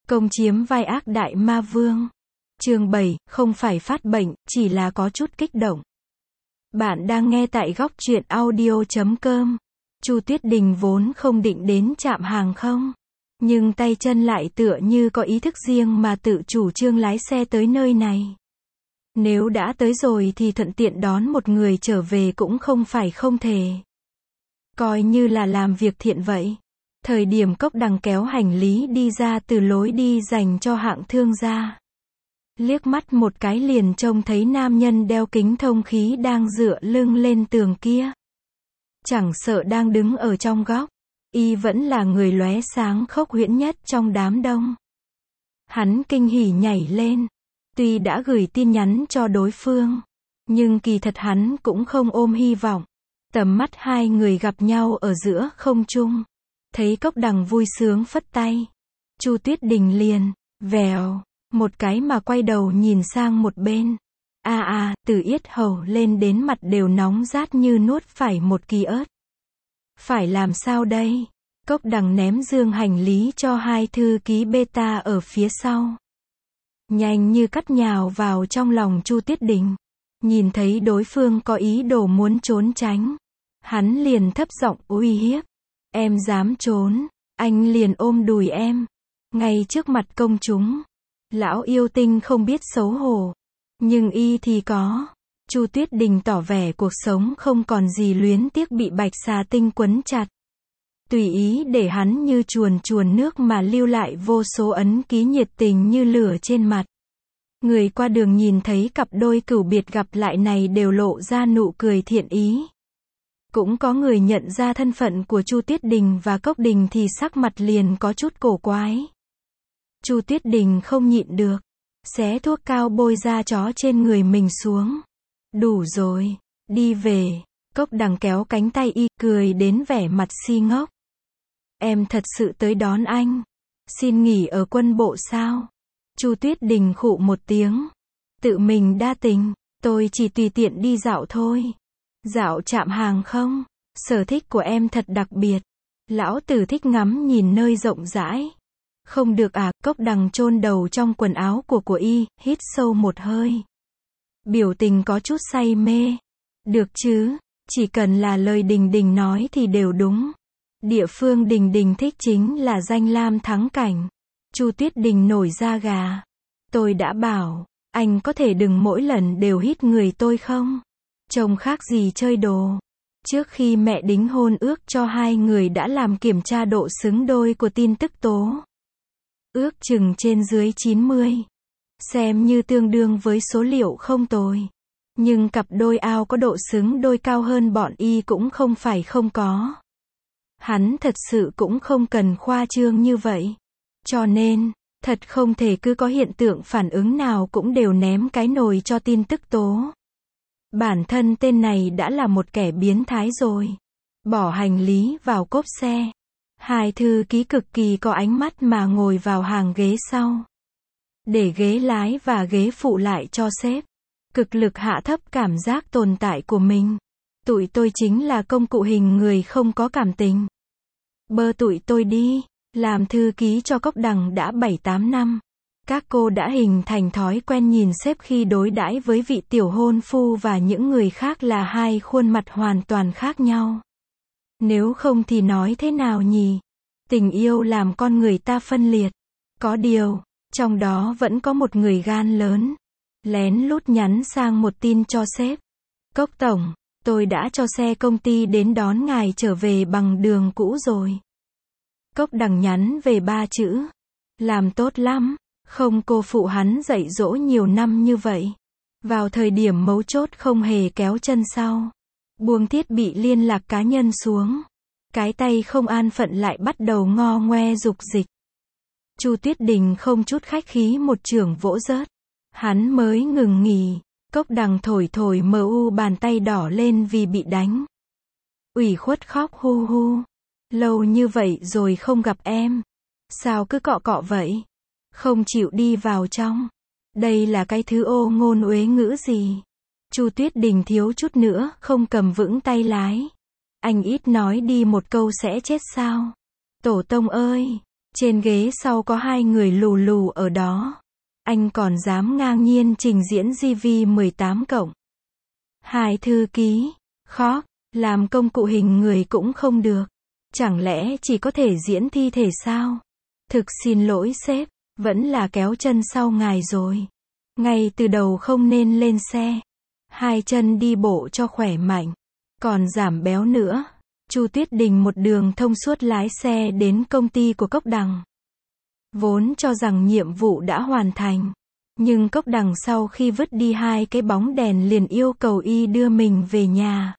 Công chiếm vai ác đại ma vương. Chương 7, không phải phát bệnh, chỉ là có chút kích động. Bạn đang nghe tại góc truyện audio.com. Chu Tuyết Đình vốn không định đến trạm hàng không, nhưng tay chân lại tựa như có ý thức riêng mà tự chủ trương lái xe tới nơi này. Nếu đã tới rồi thì thuận tiện đón một người trở về cũng không phải không thể. Coi như là làm việc thiện vậy. Thời điểm Cốc Đằng kéo hành lý đi ra từ lối đi dành cho hạng thương gia. Liếc mắt một cái liền trông thấy nam nhân đeo kính thông khí đang dựa lưng lên tường kia. Chẳng sợ đang đứng ở trong góc, y vẫn là người lóe sáng khốc huyễn nhất trong đám đông. Hắn kinh hỉ nhảy lên. Tuy đã gửi tin nhắn cho đối phương, nhưng kỳ thật hắn cũng không ôm hy vọng. Tầm mắt hai người gặp nhau ở giữa không trung. Thấy Cốc Đằng vui sướng phất tay. Chu Tuyết Đình liền, vèo, một cái mà quay đầu nhìn sang một bên. Từ yết hầu lên đến mặt đều nóng rát như nuốt phải một kỳ ớt. Phải làm sao đây? Cốc Đằng ném dương hành lý cho hai thư ký beta ở phía sau. Nhanh như cắt nhào vào trong lòng Chu Tuyết Đình. Nhìn thấy đối phương có ý đồ muốn trốn tránh, hắn liền thấp giọng uy hiếp. Em dám trốn, anh liền ôm đùi em. Ngay trước mặt công chúng. Lão yêu tinh không biết xấu hổ. Nhưng y thì có. Chu Tuyết Đình tỏ vẻ cuộc sống không còn gì luyến tiếc bị bạch xà tinh quấn chặt. Tùy ý để hắn như chuồn chuồn nước mà lưu lại vô số ấn ký nhiệt tình như lửa trên mặt. Người qua đường nhìn thấy cặp đôi cửu biệt gặp lại này đều lộ ra nụ cười thiện ý. Cũng có người nhận ra thân phận của Chu Tuyết Đình và Cốc Đình thì sắc mặt liền có chút cổ quái. Chu Tuyết Đình không nhịn được, xé thuốc cao bôi da chó trên người mình xuống. Đủ rồi, đi về. Cốc Đằng kéo cánh tay y, cười đến vẻ mặt si ngốc. Em thật sự tới đón anh. Xin nghỉ ở quân bộ sao? Chu Tuyết Đình khụ một tiếng. Tự mình đa tình, tôi chỉ tùy tiện đi dạo thôi. Dạo trạm hàng không, sở thích của em thật đặc biệt. Lão tử thích ngắm nhìn nơi rộng rãi. Không được à? Cốc Đằng chôn đầu trong quần áo của y, hít sâu một hơi. Biểu tình có chút say mê. Được chứ, chỉ cần là lời Đình Đình nói thì đều đúng. Địa phương Đình Đình thích chính là danh lam thắng cảnh. Chu Tuyết Đình nổi da gà. Tôi đã bảo, anh có thể đừng mỗi lần đều hít người tôi không? Trông khác gì chơi đồ. Trước khi mẹ đính hôn ước cho hai người đã làm kiểm tra độ xứng đôi của tin tức tố. Ước chừng trên dưới 90. Xem như tương đương với số liệu không tồi. Nhưng cặp đôi ao có độ xứng đôi cao hơn bọn y cũng không phải không có. Hắn thật sự cũng không cần khoa trương như vậy. Cho nên, thật không thể cứ có hiện tượng phản ứng nào cũng đều ném cái nồi cho tin tức tố. Bản thân tên này đã là một kẻ biến thái rồi. Bỏ hành lý vào cốp xe. Hai thư ký cực kỳ có ánh mắt mà ngồi vào hàng ghế sau. Để ghế lái và ghế phụ lại cho sếp. Cực lực hạ thấp cảm giác tồn tại của mình. Tụi tôi chính là công cụ hình người không có cảm tình. Bơ tụi tôi đi. Làm thư ký cho Cốc Đằng đã 7-8 năm. Các cô đã hình thành thói quen nhìn sếp khi đối đãi với vị tiểu hôn phu và những người khác là hai khuôn mặt hoàn toàn khác nhau. Nếu không thì nói thế nào nhỉ? Tình yêu làm con người ta phân liệt. Có điều, trong đó vẫn có một người gan lớn. Lén lút nhắn sang một tin cho sếp. Cốc tổng, tôi đã cho xe công ty đến đón ngài trở về bằng đường cũ rồi. Cốc Đằng nhắn về 3 chữ. Làm tốt lắm, không cô phụ hắn dạy dỗ nhiều năm như vậy. Vào thời điểm mấu chốt không hề kéo chân sau. Buông thiết bị liên lạc cá nhân xuống. Cái tay không an phận lại bắt đầu ngo ngoe dục dịch. Chu Tuyết Đình không chút khách khí một chưởng vỗ rớt. Hắn mới ngừng nghỉ. Cốc Đằng thổi thổi bàn tay đỏ lên vì bị đánh. Ủy khuất khóc hu hu. Lâu như vậy rồi không gặp em. Sao cứ cọ cọ vậy? Không chịu đi vào trong. Đây là cái thứ ô ngôn uế ngữ gì? Chu Tuyết Đình thiếu chút nữa không cầm vững tay lái. Anh ít nói đi một câu sẽ chết sao? Tổ tông ơi! Trên ghế sau có hai người lù lù ở đó. Anh còn dám ngang nhiên trình diễn GV18+. Hai thư ký, khó, làm công cụ hình người cũng không được. Chẳng lẽ chỉ có thể diễn thi thể sao? Thực xin lỗi sếp, vẫn là kéo chân sau ngài rồi. Ngay từ đầu không nên lên xe. Hai chân đi bộ cho khỏe mạnh, còn giảm béo nữa. Chu Tuyết Đình một đường thông suốt lái xe đến công ty của Cốc Đằng. Vốn cho rằng nhiệm vụ đã hoàn thành, nhưng Cốc Đằng sau khi vứt đi hai cái bóng đèn liền yêu cầu y đưa mình về nhà.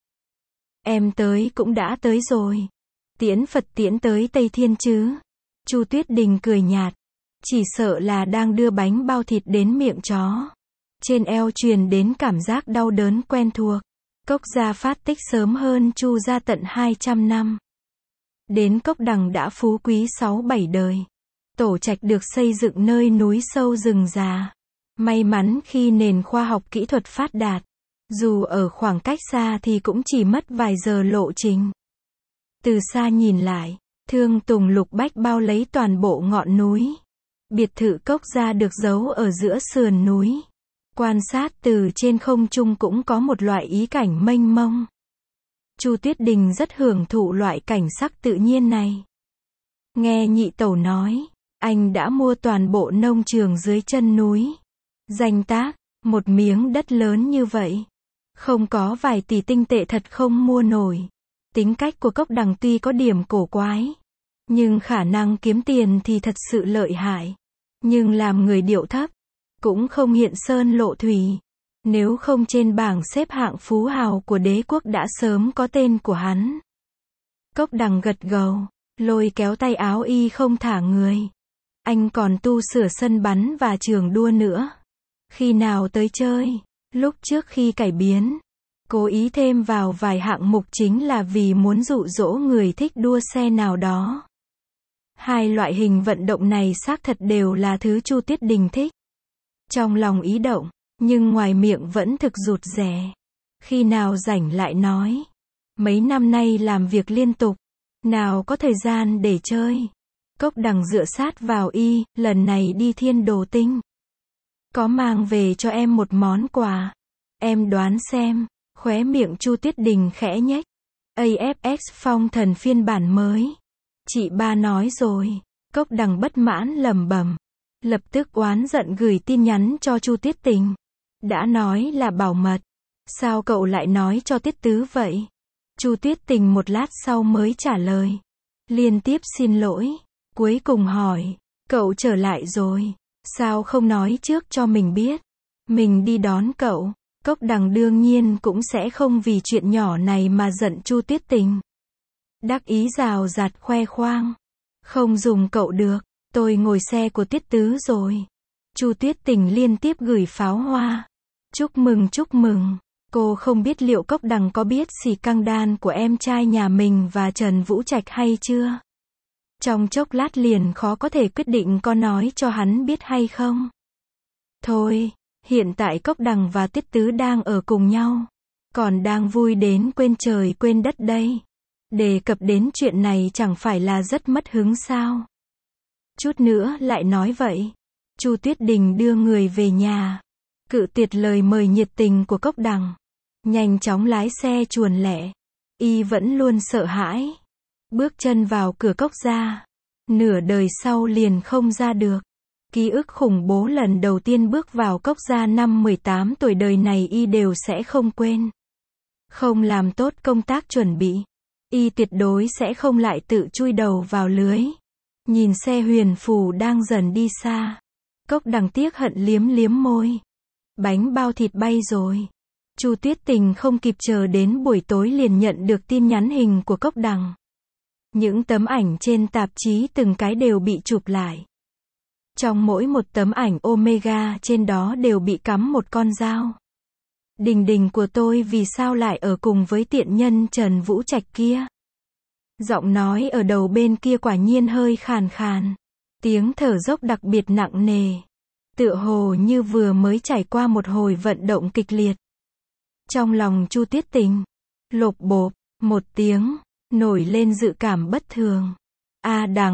Em tới cũng đã tới rồi. Tiễn Phật tiễn tới Tây Thiên chứ. Chu Tuyết Đình cười nhạt. Chỉ sợ là đang đưa bánh bao thịt đến miệng chó. Trên eo truyền đến cảm giác đau đớn quen thuộc. Cốc gia phát tích sớm hơn Chu gia tận 200 năm. Đến Cốc Đằng đã phú quý 6-7 đời. Tổ trạch được xây dựng nơi núi sâu rừng già. May mắn khi nền khoa học kỹ thuật phát đạt. Dù ở khoảng cách xa thì cũng chỉ mất vài giờ lộ trình. Từ xa nhìn lại, Thương Tùng Lục Bách bao lấy toàn bộ ngọn núi. Biệt thự Cốc gia được giấu ở giữa sườn núi. Quan sát từ trên không trung cũng có một loại ý cảnh mênh mông. Chu Tuyết Đình rất hưởng thụ loại cảnh sắc tự nhiên này. Nghe nhị tẩu nói, anh đã mua toàn bộ nông trường dưới chân núi. Danh tác, một miếng đất lớn như vậy. Không có vài tỷ tinh tệ thật không mua nổi. Tính cách của Cốc Đằng tuy có điểm cổ quái, nhưng khả năng kiếm tiền thì thật sự lợi hại. Nhưng làm người điệu thấp, cũng không hiện sơn lộ thủy. Nếu không trên bảng xếp hạng phú hào của đế quốc đã sớm có tên của hắn. Cốc Đằng gật gđầu, lôi kéo tay áo y không thả người. Anh còn tu sửa sân bắn và trường đua nữa. Khi nào tới chơi? Lúc trước khi cải biến, cố ý thêm vào vài hạng mục chính là vì muốn dụ dỗ người thích đua xe nào đó. Hai loại hình vận động này xác thật đều là thứ Chu Tuyết Đình thích. Trong lòng ý động, nhưng ngoài miệng vẫn thực rụt rè. Khi nào rảnh lại nói. Mấy năm nay làm việc liên tục, nào có thời gian để chơi. Cốc Đằng dựa sát vào y, lần này đi Thiên Đồ Tinh. Có mang về cho em một món quà. Em đoán xem. Khóe miệng Chu Tuyết Đình khẽ nhếch. AFX Phong Thần phiên bản mới. Chị ba nói rồi. Cốc Đằng bất mãn lẩm bẩm. Lập tức oán giận gửi tin nhắn cho Chu Tuyết Tình. Đã nói là bảo mật. Sao cậu lại nói cho Tiết Tứ vậy? Chu Tuyết Tình một lát sau mới trả lời. Liên tiếp xin lỗi. Cuối cùng hỏi. Cậu trở lại rồi. Sao không nói trước cho mình biết? Mình đi đón cậu. Cốc Đằng đương nhiên cũng sẽ không vì chuyện nhỏ này mà giận Chu Tuyết Tình. Đắc ý rào rạt khoe khoang. Không dùng cậu được. Tôi ngồi xe của Tiết Tứ rồi. Chu Tuyết Tình liên tiếp gửi pháo hoa. Chúc mừng chúc mừng. Cô không biết liệu Cốc Đằng có biết xì căng đan của em trai nhà mình và Trần Vũ Trạch hay chưa? Trong chốc lát liền khó có thể quyết định có nói cho hắn biết hay không. Thôi, hiện tại Cốc Đằng và Tiết Tứ đang ở cùng nhau. Còn đang vui đến quên trời quên đất đây. Đề cập đến chuyện này chẳng phải là rất mất hứng sao? Chút nữa lại nói vậy. Chu Tuyết Đình đưa người về nhà. Cự tuyệt lời mời nhiệt tình của Cốc Đằng. Nhanh chóng lái xe chuồn lẹ. Y vẫn luôn sợ hãi. Bước chân vào cửa Cốc gia. Nửa đời sau liền không ra được. Ký ức khủng bố lần đầu tiên bước vào Cốc gia năm 18 tuổi đời này y đều sẽ không quên. Không làm tốt công tác chuẩn bị. Y tuyệt đối sẽ không lại tự chui đầu vào lưới. Nhìn xe huyền phù đang dần đi xa. Cốc Đằng tiếc hận liếm liếm môi. Bánh bao thịt bay rồi. Chu Tuyết Tình không kịp chờ đến buổi tối liền nhận được tin nhắn hình của Cốc Đằng. Những tấm ảnh trên tạp chí từng cái đều bị chụp lại. Trong mỗi một tấm ảnh Omega trên đó đều bị cắm một con dao. Đình Đình của tôi vì sao lại ở cùng với tiện nhân Trần Vũ Trạch kia? Giọng nói ở đầu bên kia quả nhiên hơi khàn khàn. Tiếng thở dốc đặc biệt nặng nề. Tựa hồ như vừa mới trải qua một hồi vận động kịch liệt. Trong lòng Chu Tuyết Tình, lộp bộp, một tiếng, nổi lên dự cảm bất thường. A Đằng,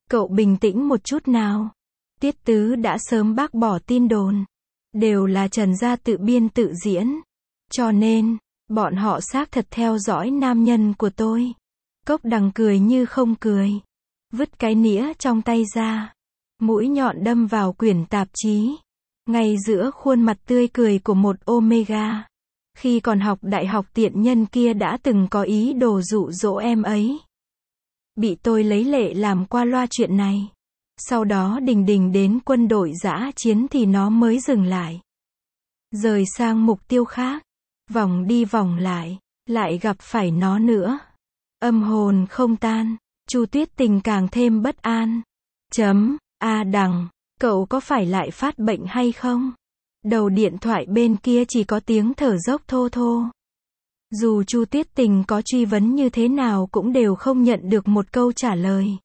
Cậu bình tĩnh một chút nào. Tiết Tứ đã sớm bác bỏ tin đồn. Đều là Trần gia tự biên tự diễn. Cho nên, bọn họ xác thật theo dõi nam nhân của tôi. Cốc Đằng cười như không cười. Vứt cái nĩa trong tay ra. Mũi nhọn đâm vào quyển tạp chí. Ngay giữa khuôn mặt tươi cười của một Omega. Khi còn học đại học tiện nhân kia đã từng có ý đồ dụ dỗ em ấy. Bị tôi lấy lệ làm qua loa chuyện này. Sau đó Đình Đình đến quân đội dã chiến thì nó mới dừng lại. Rời sang mục tiêu khác. Vòng đi vòng lại gặp phải nó nữa. Âm hồn không tan. Chu Tuyết Tình càng thêm bất an. A Đằng, cậu có phải lại phát bệnh hay không? Đầu điện thoại bên kia chỉ có tiếng thở dốc thô thô. Dù Chu Tuyết Tình có truy vấn như thế nào cũng đều không nhận được một câu trả lời.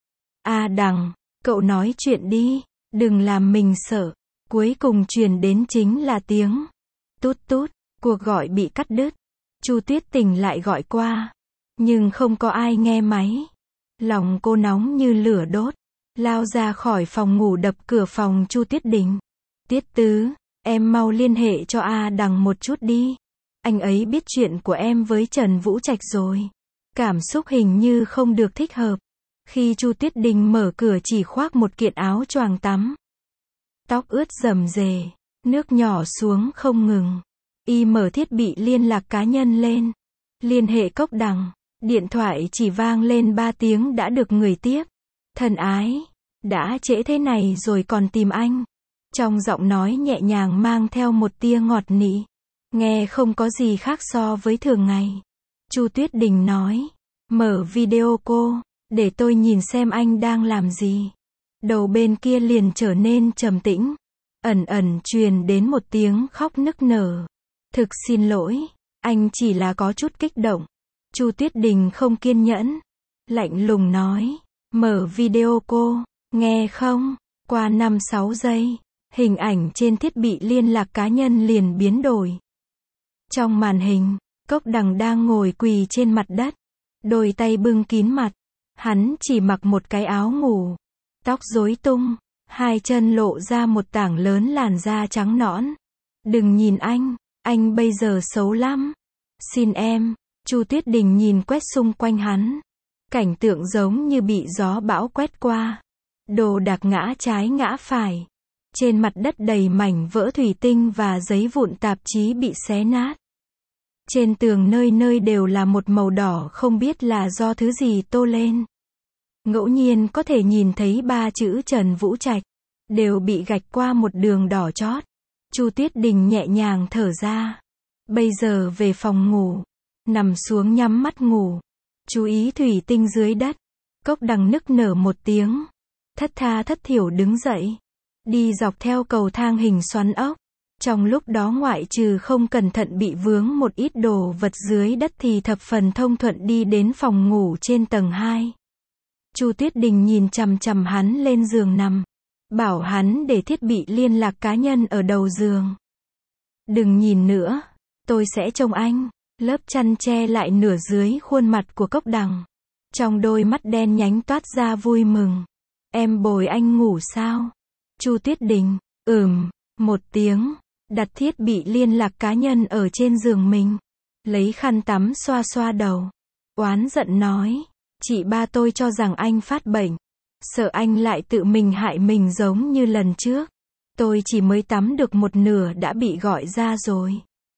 A Đằng, cậu nói chuyện đi, đừng làm mình sợ. Cuối cùng truyền đến chính là tiếng tút tút, cuộc gọi bị cắt đứt. Chu Tuyết Tình lại gọi qua, nhưng không có ai nghe máy. Lòng cô nóng như lửa đốt, lao ra khỏi phòng ngủ đập cửa phòng Chu Tuyết Đình. Tiết Tứ, em mau liên hệ cho A Đằng một chút đi. Anh ấy biết chuyện của em với Trần Vũ Trạch rồi. Cảm xúc hình như không được thích hợp. Khi Chu Tuyết Đình mở cửa chỉ khoác một kiện áo choàng tắm. Tóc ướt rầm rề, nước nhỏ xuống không ngừng. Y mở thiết bị liên lạc cá nhân lên. Liên hệ Cốc Đằng. Điện thoại chỉ vang lên 3 tiếng đã được người tiếp. Thân ái, đã trễ thế này rồi còn tìm anh. Trong giọng nói nhẹ nhàng mang theo một tia ngọt nị. Nghe không có gì khác so với thường ngày. Chu Tuyết Đình nói, mở video cô, để tôi nhìn xem anh đang làm gì. Đầu bên kia liền trở nên trầm tĩnh. Ẩn ẩn truyền đến một tiếng khóc nức nở. Thực xin lỗi, anh chỉ là có chút kích động. Chu Tuyết Đình không kiên nhẫn. Lạnh lùng nói, mở video cô, nghe không? Qua 5-6 giây, hình ảnh trên thiết bị liên lạc cá nhân liền biến đổi. Trong màn hình, Cốc Đằng đang ngồi quỳ trên mặt đất. Đôi tay bưng kín mặt. Hắn chỉ mặc một cái áo ngủ. Tóc rối tung. Hai chân lộ ra một tảng lớn làn da trắng nõn. Đừng nhìn anh bây giờ xấu lắm. Xin em. Chu Tuyết Đình nhìn quét xung quanh hắn. Cảnh tượng giống như bị gió bão quét qua. Đồ đạc ngã trái ngã phải. Trên mặt đất đầy mảnh vỡ thủy tinh và giấy vụn tạp chí bị xé nát. Trên tường nơi nơi đều là một màu đỏ không biết là do thứ gì tô lên. Ngẫu nhiên có thể nhìn thấy 3 chữ Trần Vũ Trạch. Đều bị gạch qua một đường đỏ chót. Chu Tuyết Đình nhẹ nhàng thở ra. Bây giờ về phòng ngủ. Nằm xuống nhắm mắt ngủ. Chú ý thủy tinh dưới đất. Cốc Đằng nức nở một tiếng. Thất tha thất thiểu đứng dậy. Đi dọc theo cầu thang hình xoắn ốc. Trong lúc đó ngoại trừ không cẩn thận bị vướng một ít đồ vật dưới đất thì thập phần thông thuận đi đến phòng ngủ trên tầng 2. Chu Tuyết Đình nhìn chằm chằm hắn lên giường nằm. Bảo hắn để thiết bị liên lạc cá nhân ở đầu giường. Đừng nhìn nữa. Tôi sẽ trông anh. Lớp chăn che lại nửa dưới khuôn mặt của Cốc Đằng. Trong đôi mắt đen nhánh toát ra vui mừng. Em bồi anh ngủ sao? Chu Tuyết Đình. Một tiếng. Đặt thiết bị liên lạc cá nhân ở trên giường mình. Lấy khăn tắm xoa xoa đầu. Oán giận nói. Chị ba tôi cho rằng anh phát bệnh. Sợ anh lại tự mình hại mình giống như lần trước. Tôi chỉ mới tắm được một nửa đã bị gọi ra rồi.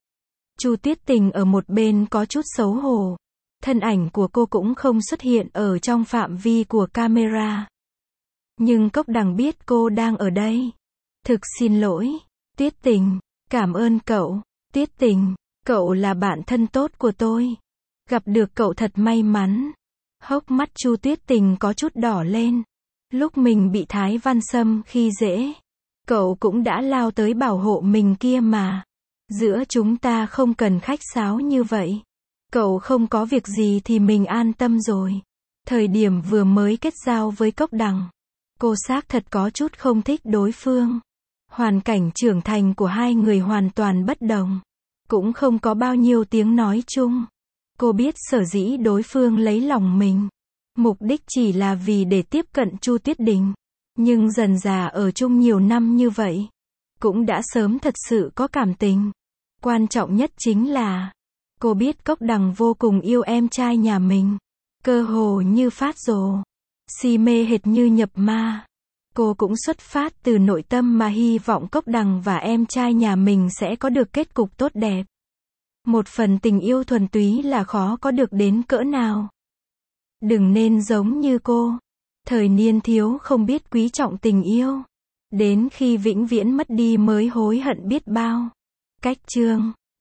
Chu Tuyết Tình ở một bên có chút xấu hổ. Thân ảnh của cô cũng không xuất hiện ở trong phạm vi của camera. Nhưng Cốc Đằng biết cô đang ở đây. Thực xin lỗi. Tuyết Tình, cảm ơn cậu. Tuyết Tình, cậu là bạn thân tốt của tôi. Gặp được cậu thật may mắn. Hốc mắt Chu Tuyết Tình có chút đỏ lên. Lúc mình bị Thái Văn Sâm khi dễ, cậu cũng đã lao tới bảo hộ mình kia mà. Giữa chúng ta không cần khách sáo như vậy. Cậu không có việc gì thì mình an tâm rồi. Thời điểm vừa mới kết giao với Cốc Đằng, cô xác thật có chút không thích đối phương. Hoàn cảnh trưởng thành của hai người hoàn toàn bất đồng. Cũng không có bao nhiêu tiếng nói chung. Cô biết sở dĩ đối phương lấy lòng mình. Mục đích chỉ là vì để tiếp cận Chu Tuyết Đình. Nhưng dần dà ở chung nhiều năm như vậy, cũng đã sớm thật sự có cảm tình. Quan trọng nhất chính là, cô biết Cốc Đằng vô cùng yêu em trai nhà mình. Cơ hồ như phát rồ. Si mê hệt như nhập ma. Cô cũng xuất phát từ nội tâm mà hy vọng Cốc Đằng và em trai nhà mình sẽ có được kết cục tốt đẹp. Một phần tình yêu thuần túy là khó có được đến cỡ nào. Đừng nên giống như cô. Thời niên thiếu không biết quý trọng tình yêu. Đến khi vĩnh viễn mất đi mới hối hận biết bao. Cách chương